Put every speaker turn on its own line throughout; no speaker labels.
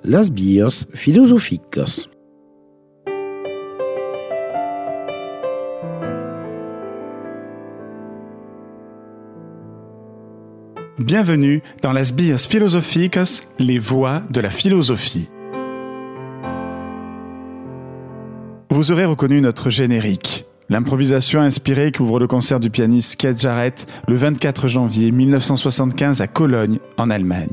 Las Bios Filosóficas.
Bienvenue dans Las Bios Filosóficas, les voix de la philosophie. Vous aurez reconnu notre générique, l'improvisation inspirée qui ouvre le concert du pianiste Keith Jarrett le 24 janvier 1975 à Cologne, en Allemagne.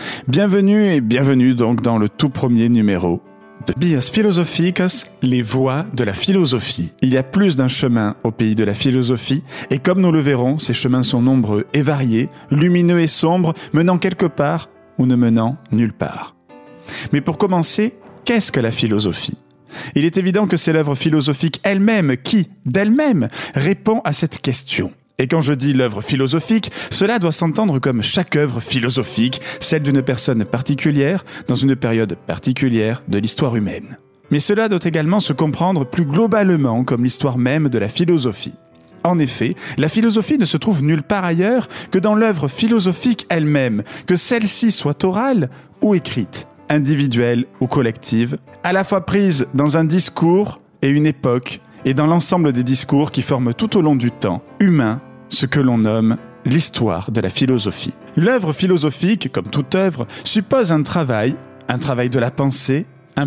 Bienvenue donc dans le tout premier numéro de Bios Filosóficas, les voix de la philosophie. Il y a plus d'un chemin au pays de la philosophie, et comme nous le verrons, ces chemins sont nombreux et variés, lumineux et sombres, menant quelque part ou ne menant nulle part. Mais pour commencer, qu'est-ce que la philosophie ? Il est évident que c'est l'œuvre philosophique elle-même qui, d'elle-même, répond à cette question. Et quand je dis l'œuvre philosophique, cela doit s'entendre comme chaque œuvre philosophique, celle d'une personne particulière, dans une période particulière de l'histoire humaine. Mais cela doit également se comprendre plus globalement comme l'histoire même de la philosophie. En effet, la philosophie ne se trouve nulle part ailleurs que dans l'œuvre philosophique elle-même, que celle-ci soit orale ou écrite, individuelle ou collective, à la fois prise dans un discours et une époque, et dans l'ensemble des discours qui forment tout au long du temps humain ce que l'on nomme l'histoire de la philosophie. L'œuvre philosophique, comme toute œuvre, suppose un travail de la pensée,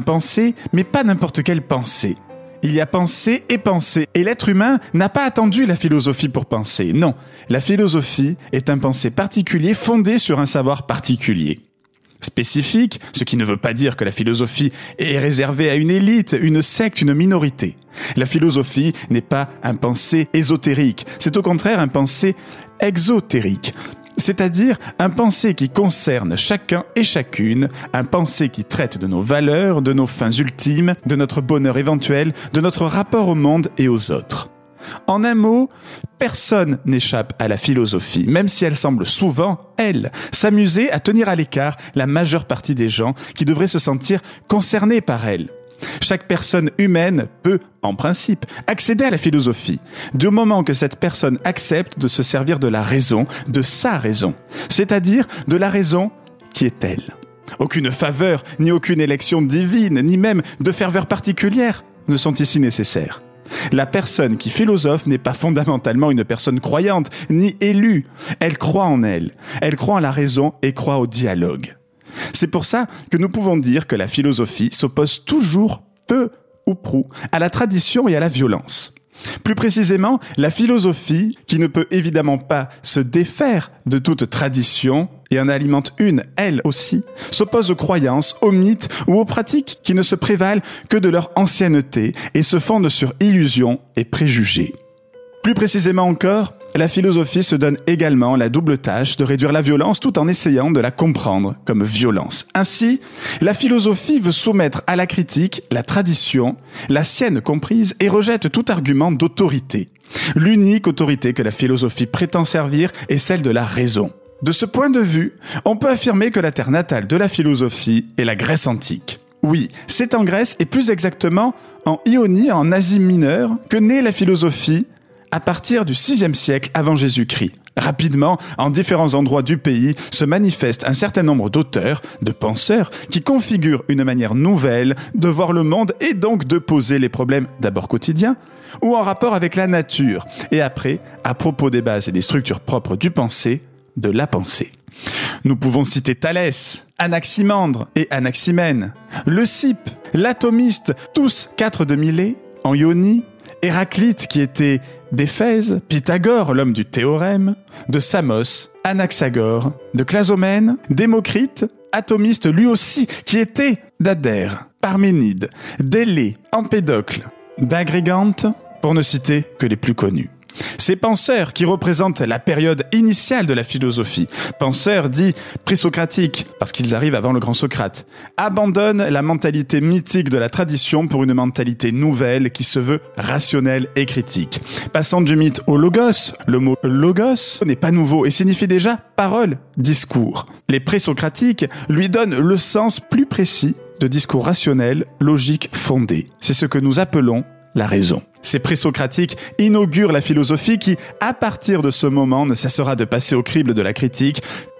mais pas n'importe quelle pensée. Il y a pensée, et l'être humain n'a pas attendu la philosophie pour penser. Non, la philosophie est un pensée particulier fondé sur un savoir particulier. Spécifique, ce qui ne veut pas dire que la philosophie est réservée à une élite, une secte, une minorité. La philosophie n'est pas un pensée ésotérique, c'est au contraire un pensée exotérique, c'est-à-dire un pensée qui concerne chacun et chacune, un pensée qui traite de nos valeurs, de nos fins ultimes, de notre bonheur éventuel, de notre rapport au monde et aux autres. En un mot, personne n'échappe à la philosophie, même si elle semble souvent, elle, s'amuser à tenir à l'écart la majeure partie des gens qui devraient se sentir concernés par elle. Chaque personne humaine peut, en principe, accéder à la philosophie, du moment que cette personne accepte de se servir de la raison, de sa raison, c'est-à-dire de la raison qui est elle. Aucune faveur, ni aucune élection divine, ni même de ferveur particulière ne sont ici nécessaires. La personne qui philosophe n'est pas fondamentalement une personne croyante, ni élue. Elle croit en elle. Elle croit en la raison et croit au dialogue. C'est pour ça que nous pouvons dire que la philosophie s'oppose toujours, peu ou prou, à la tradition et à la violence. Plus précisément, la philosophie, qui ne peut évidemment pas se défaire de toute tradition, et en alimente une, elle aussi, s'oppose aux croyances, aux mythes ou aux pratiques qui ne se prévalent que de leur ancienneté et se fondent sur illusions et préjugés. Plus précisément encore, la philosophie se donne également la double tâche de réduire la violence tout en essayant de la comprendre comme violence. Ainsi, la philosophie veut soumettre à la critique la tradition, la sienne comprise, et rejette tout argument d'autorité. L'unique autorité que la philosophie prétend servir est celle de la raison. De ce point de vue, on peut affirmer que la terre natale de la philosophie est la Grèce antique. Oui, c'est en Grèce, et plus exactement en Ionie, en Asie mineure, que naît la philosophie à partir du VIe siècle avant Jésus-Christ. Rapidement, en différents endroits du pays, se manifeste un certain nombre d'auteurs, de penseurs, qui configurent une manière nouvelle de voir le monde et donc de poser les problèmes d'abord quotidiens, ou en rapport avec la nature, et après, à propos des bases et des structures propres du pensée, de la pensée. Nous pouvons citer Thalès, Anaximandre et Anaximène, Leucippe, l'atomiste, tous 4 de Milet, en Ionie, Héraclite qui était d'Éphèse, Pythagore, l'homme du théorème, de Samos, Anaxagore, de Clazomène, Démocrite, atomiste lui aussi, qui était d'Adère, Parménide, d'Élée, Empédocle, d'Agrégante, pour ne citer que les plus connus. Ces penseurs qui représentent la période initiale de la philosophie, penseurs dits présocratiques, parce qu'ils arrivent avant le grand Socrate, abandonnent la mentalité mythique de la tradition pour une mentalité nouvelle qui se veut rationnelle et critique. Passant du mythe au logos, le mot logos n'est pas nouveau et signifie déjà parole, discours. Les présocratiques lui donnent le sens plus précis de discours rationnel, logique, fondé. C'est ce que nous appelons la raison. Ces présocratiques inaugurent la philosophie qui, à partir de ce moment, ne cessera de passer au crible de la critique,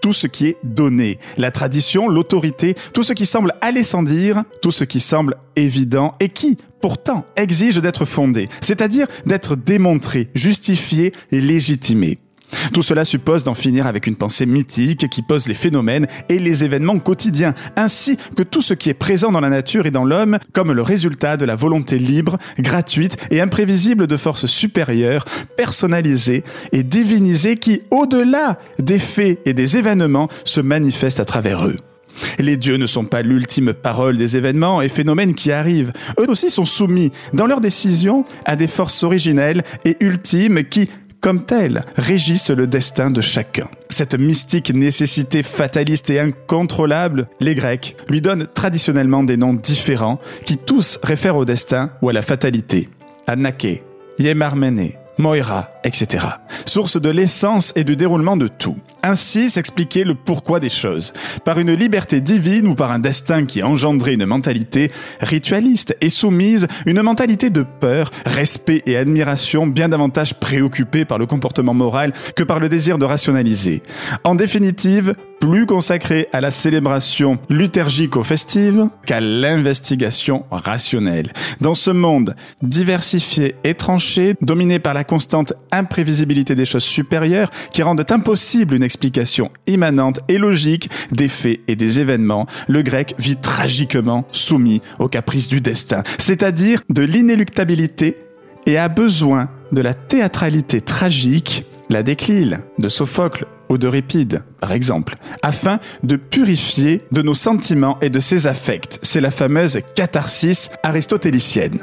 tout ce qui est donné. La tradition, l'autorité, tout ce qui semble aller sans dire, tout ce qui semble évident et qui, pourtant, exige d'être fondé, c'est-à-dire d'être démontré, justifié et légitimé. Tout cela suppose d'en finir avec une pensée mythique qui pose les phénomènes et les événements quotidiens, ainsi que tout ce qui est présent dans la nature et dans l'homme comme le résultat de la volonté libre, gratuite et imprévisible de forces supérieures, personnalisées et divinisées qui, au-delà des faits et des événements, se manifestent à travers eux. Les dieux ne sont pas l'ultime parole des événements et phénomènes qui arrivent. Eux aussi sont soumis, dans leurs décisions, à des forces originelles et ultimes qui, comme telles, régissent le destin de chacun. Cette mystique nécessité fataliste et incontrôlable, les Grecs lui donnent traditionnellement des noms différents qui tous réfèrent au destin ou à la fatalité. Anake, Yemarmene, Moira, etc. Source de l'essence et du déroulement de tout. Ainsi s'expliquait le pourquoi des choses. Par une liberté divine ou par un destin qui engendrait une mentalité ritualiste et soumise, une mentalité de peur, respect et admiration bien davantage préoccupée par le comportement moral que par le désir de rationaliser. En définitive, plus consacrée à la célébration liturgico-festive qu'à l'investigation rationnelle. Dans ce monde diversifié et tranché, dominé par la constante imprévisibilité des choses supérieures qui rendent impossible une explication immanente et logique des faits et des événements, le grec vit tragiquement soumis aux caprices du destin, c'est-à-dire de l'inéluctabilité et a besoin de la théâtralité tragique, la Déclyle de Sophocle ou d'Euripide, par exemple, afin de purifier de nos sentiments et de ses affects. C'est la fameuse catharsis aristotélicienne.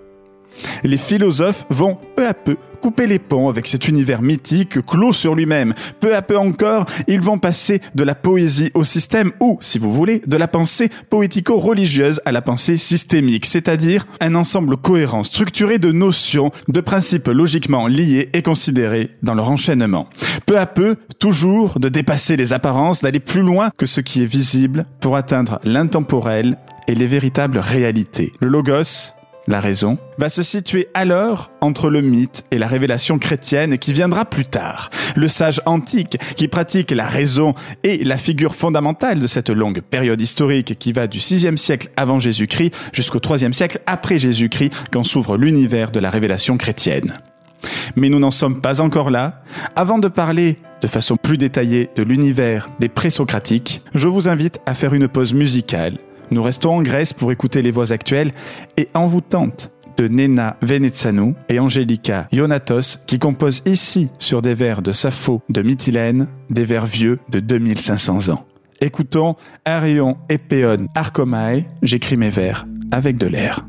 Les philosophes vont peu à peu couper les ponts avec cet univers mythique clos sur lui-même. Peu à peu encore, ils vont passer de la poésie au système ou, si vous voulez, de la pensée poético-religieuse à la pensée systémique, c'est-à-dire un ensemble cohérent, structuré de notions, de principes logiquement liés et considérés dans leur enchaînement. Peu à peu, toujours de dépasser les apparences, d'aller plus loin que ce qui est visible pour atteindre l'intemporel et les véritables réalités. Le logos, la raison, va se situer alors entre le mythe et la révélation chrétienne qui viendra plus tard. Le sage antique qui pratique la raison est la figure fondamentale de cette longue période historique qui va du 6e siècle avant Jésus-Christ jusqu'au 3e siècle après Jésus-Christ quand s'ouvre l'univers de la révélation chrétienne. Mais nous n'en sommes pas encore là. Avant de parler de façon plus détaillée de l'univers des présocratiques, je vous invite à faire une pause musicale. Nous restons en Grèce pour écouter les voix actuelles et Envoûtante de Nena Venetsanu et Angelica Ionatos qui composent ici sur des vers de Sappho de Mytilène, des vers vieux de 2500 ans. Écoutons Arion Epéon Archomae, j'écris mes vers avec de l'air.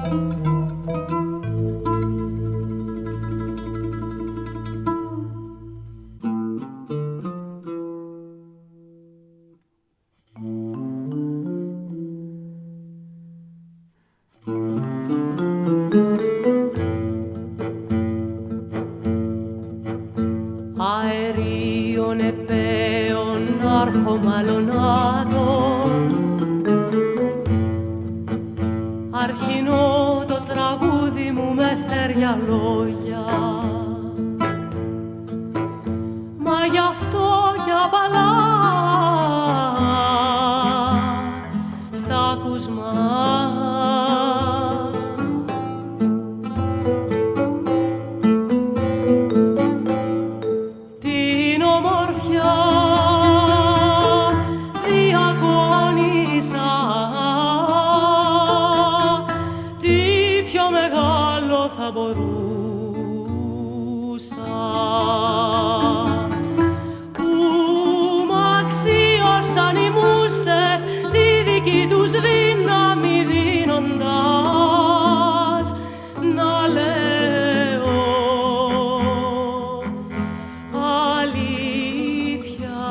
Αερίων επέων αρχομαλωνάτων, αρχινό το τραγούδι μου με θέρια λόγια, μα γι' αυτό για παλά στα ακούσμα. Θα μπορούσα που μ' αξίωσαν οι μουσες τη δική τους δύναμη δίνοντας να λέω αλήθεια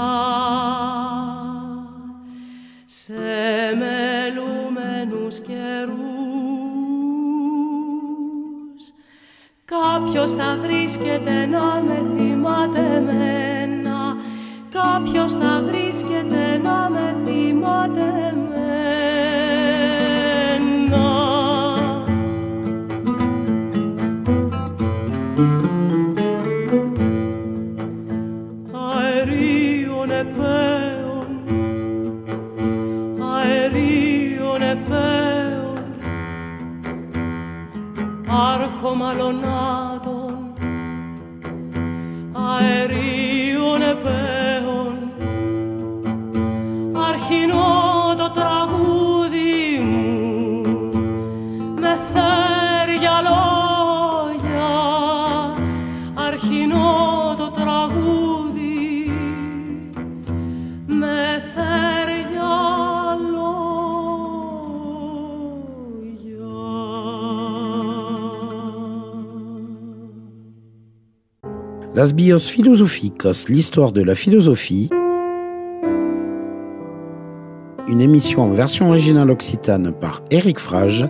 σε μελούμενους καιρούς. Κάποιος θα βρίσκεται να με θυμάται εμένα, κάποιος θα βρίσκεται να με θυμάται εμένα. Αερίων επέων, αερίων επέων, αρχομαλωνάτων, αερίων επέων, αρχινό το τραγούδι μου με θέρια λόγια, αρχινό το τραγούδι με θέρια λόγια.
Las Bios Philosophicos, l'histoire de la philosophie, une émission en version originale occitane par Éric Frage,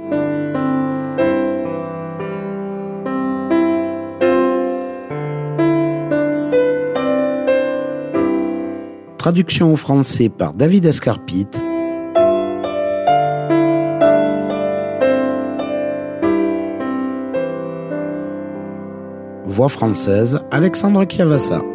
traduction au français par David Escarpite, voix française Alexandre Chiavassa.